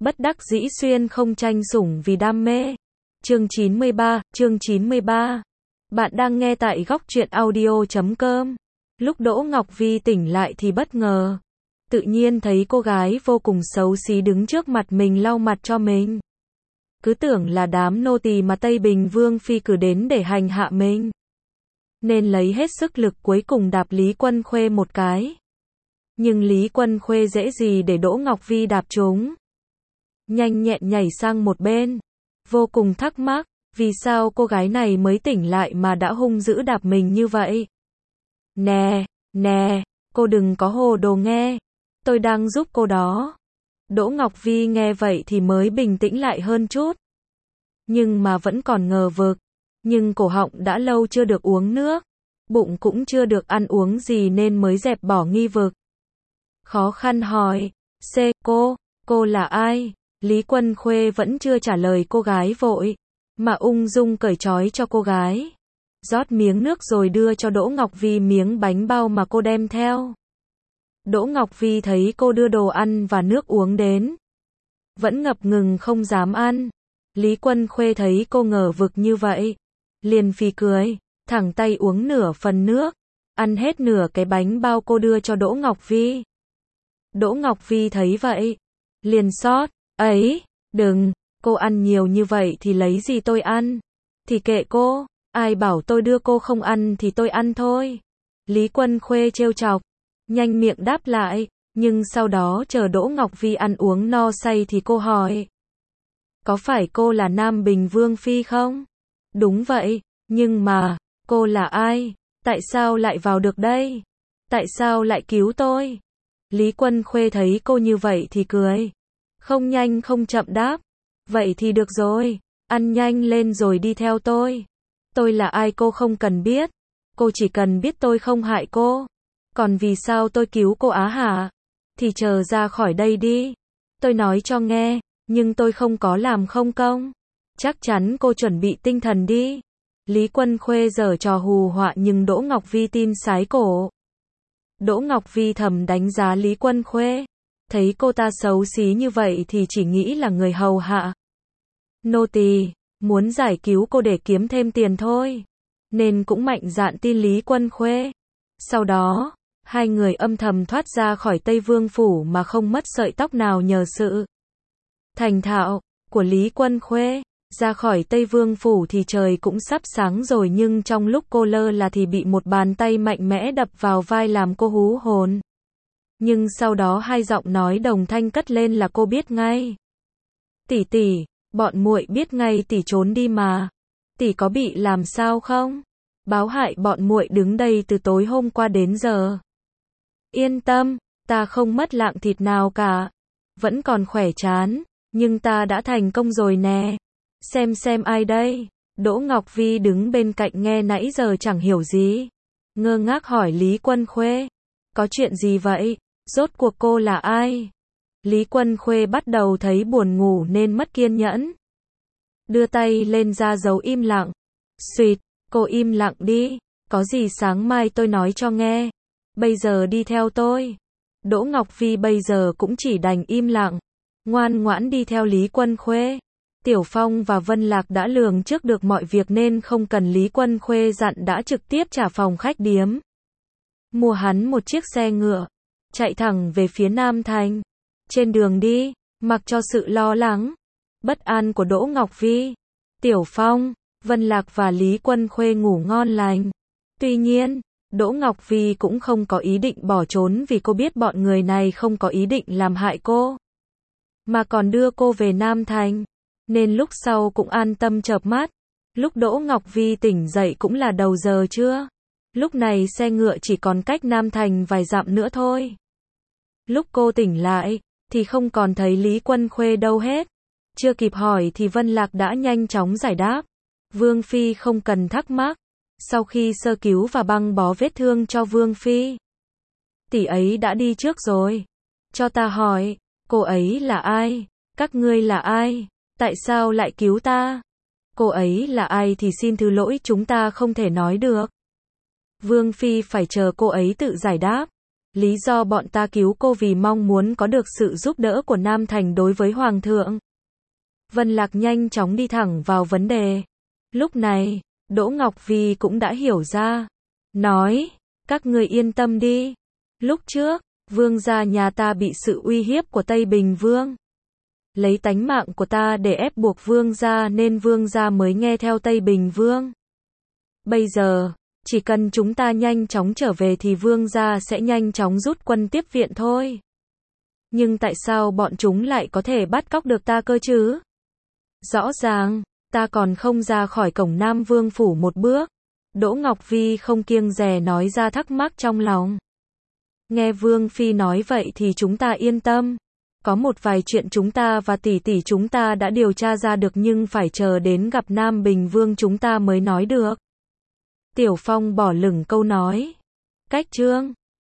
Bất đắc dĩ xuyên không tranh sủng vì đam mê. Chương 93. Bạn đang nghe tại góc truyện audio.com. Lúc Đỗ Ngọc Vi tỉnh lại thì bất ngờ. Tự nhiên thấy cô gái vô cùng xấu xí đứng trước mặt mình lau mặt cho mình. Cứ tưởng là đám nô tỳ mà Tây Bình Vương Phi cử đến để hành hạ mình. Nên lấy hết sức lực cuối cùng đạp Lý Quân Khuê một cái. Nhưng Lý Quân Khuê dễ gì để Đỗ Ngọc Vi đạp trúng. Nhanh nhẹn nhảy sang một bên. Vô cùng thắc mắc, vì sao cô gái này mới tỉnh lại mà đã hung dữ đạp mình như vậy? Nè, cô đừng có hồ đồ nghe. Tôi đang giúp cô đó. Đỗ Ngọc Vi nghe vậy thì mới bình tĩnh lại hơn chút. Nhưng mà vẫn còn ngờ vực. Nhưng cổ họng đã lâu chưa được uống nước. Bụng cũng chưa được ăn uống gì nên mới dẹp bỏ nghi vực. Khó khăn hỏi, cô là ai? Lý Quân Khuê vẫn chưa trả lời cô gái vội, mà ung dung cởi trói cho cô gái. Rót miếng nước rồi đưa cho Đỗ Ngọc Vi miếng bánh bao mà cô đem theo. Đỗ Ngọc Vi thấy cô đưa đồ ăn và nước uống đến. Vẫn ngập ngừng không dám ăn. Lý Quân Khuê thấy cô ngờ vực như vậy. Liền phì cười, thẳng tay uống nửa phần nước. Ăn hết nửa cái bánh bao cô đưa cho Đỗ Ngọc Vi. Đỗ Ngọc Vi thấy vậy. Liền xót, ấy, đừng, cô ăn nhiều như vậy thì lấy gì tôi ăn. Thì kệ cô, ai bảo tôi đưa cô không ăn thì tôi ăn thôi. Lý Quân Khuê trêu chọc, nhanh miệng đáp lại, nhưng sau đó chờ Đỗ Ngọc Vi ăn uống no say thì cô hỏi. Có phải cô là Nam Bình Vương Phi không? Đúng vậy, nhưng mà, cô là ai? Tại sao lại vào được đây? Tại sao lại cứu tôi? Lý Quân Khuê thấy cô như vậy thì cười. Không nhanh không chậm đáp. Vậy thì được rồi, ăn nhanh lên rồi đi theo tôi. Tôi là ai cô không cần biết. Cô chỉ cần biết tôi không hại cô. Còn vì sao tôi cứu cô á hả? Thì chờ ra khỏi đây đi. Tôi nói cho nghe, nhưng tôi không có làm không công. Chắc chắn cô chuẩn bị tinh thần đi. Lý Quân Khuê giở trò hù họa nhưng Đỗ Ngọc Vi tin sái cổ. Đỗ Ngọc Vi thầm đánh giá Lý Quân Khuê. Thấy cô ta xấu xí như vậy thì chỉ nghĩ là người hầu hạ. Nô tỳ, muốn giải cứu cô để kiếm thêm tiền thôi. Nên cũng mạnh dạn tin Lý Quân Khuê. Sau đó, hai người âm thầm thoát ra khỏi Tây Vương Phủ mà không mất sợi tóc nào nhờ sự thành thạo của Lý Quân Khuê. Ra khỏi Tây Vương Phủ thì trời cũng sắp sáng rồi nhưng trong lúc cô lơ là thì bị một bàn tay mạnh mẽ đập vào vai làm cô hú hồn. Nhưng sau đó hai giọng nói đồng thanh cất lên là cô biết ngay. Tỷ, bọn muội biết ngay tỷ trốn đi mà. Tỷ có bị làm sao không? Báo hại bọn muội đứng đây từ tối hôm qua đến giờ. Yên tâm, ta không mất lạng thịt nào cả. Vẫn còn khỏe chán, nhưng ta đã thành công rồi nè. Xem ai đây? Đỗ Ngọc Vi đứng bên cạnh nghe nãy giờ chẳng hiểu gì. Ngơ ngác hỏi Lý Quân Khuê. Có chuyện gì vậy? Rốt cuộc cô là ai? Lý Quân Khuê bắt đầu thấy buồn ngủ nên mất kiên nhẫn. Đưa tay lên ra dấu im lặng. Xuyệt, cô im lặng đi. Có gì sáng mai tôi nói cho nghe. Bây giờ đi theo tôi. Đỗ Ngọc Vi bây giờ cũng chỉ đành im lặng. Ngoan ngoãn đi theo Lý Quân Khuê. Tiểu Phong và Vân Lạc đã lường trước được mọi việc nên không cần Lý Quân Khuê dặn đã trực tiếp trả phòng khách điếm. Mua hắn một chiếc xe ngựa. Chạy thẳng về phía Nam Thành. Trên đường đi, mặc cho sự lo lắng, bất an của Đỗ Ngọc Vi, Tiểu Phong, Vân Lạc và Lý Quân Khuê ngủ ngon lành. Tuy nhiên, Đỗ Ngọc Vi cũng không có ý định bỏ trốn vì cô biết bọn người này không có ý định làm hại cô, mà còn đưa cô về Nam Thành. Nên lúc sau cũng an tâm chợp mắt. Lúc Đỗ Ngọc Vi tỉnh dậy cũng là đầu giờ trưa. Lúc này xe ngựa chỉ còn cách Nam Thành vài dặm nữa thôi. Lúc cô tỉnh lại, thì không còn thấy Lý Quân Khuê đâu hết. Chưa kịp hỏi thì Vân Lạc đã nhanh chóng giải đáp. Vương Phi không cần thắc mắc. Sau khi sơ cứu và băng bó vết thương cho Vương Phi, tỷ ấy đã đi trước rồi. Cho ta hỏi, cô ấy là ai? Các ngươi là ai? Tại sao lại cứu ta? Cô ấy là ai thì xin thứ lỗi chúng ta không thể nói được. Vương Phi phải chờ cô ấy tự giải đáp. Lý do bọn ta cứu cô vì mong muốn có được sự giúp đỡ của Nam Thành đối với Hoàng thượng. Vân Lạc nhanh chóng đi thẳng vào vấn đề. Lúc này, Đỗ Ngọc Vi cũng đã hiểu ra. Nói, các ngươi yên tâm đi. Lúc trước, vương gia nhà ta bị sự uy hiếp của Tây Bình Vương. Lấy tánh mạng của ta để ép buộc vương gia nên vương gia mới nghe theo Tây Bình Vương. Bây giờ, chỉ cần chúng ta nhanh chóng trở về thì vương gia sẽ nhanh chóng rút quân tiếp viện thôi. Nhưng tại sao bọn chúng lại có thể bắt cóc được ta cơ chứ? Rõ ràng, ta còn không ra khỏi cổng Nam Vương phủ một bước. Đỗ Ngọc Vi không kiêng dè nói ra thắc mắc trong lòng. Nghe Vương Phi nói vậy thì chúng ta yên tâm. Có một vài chuyện chúng ta và tỷ tỷ chúng ta đã điều tra ra được nhưng phải chờ đến gặp Nam Bình Vương chúng ta mới nói được. Tiểu Phong bỏ lửng câu nói. Cách chương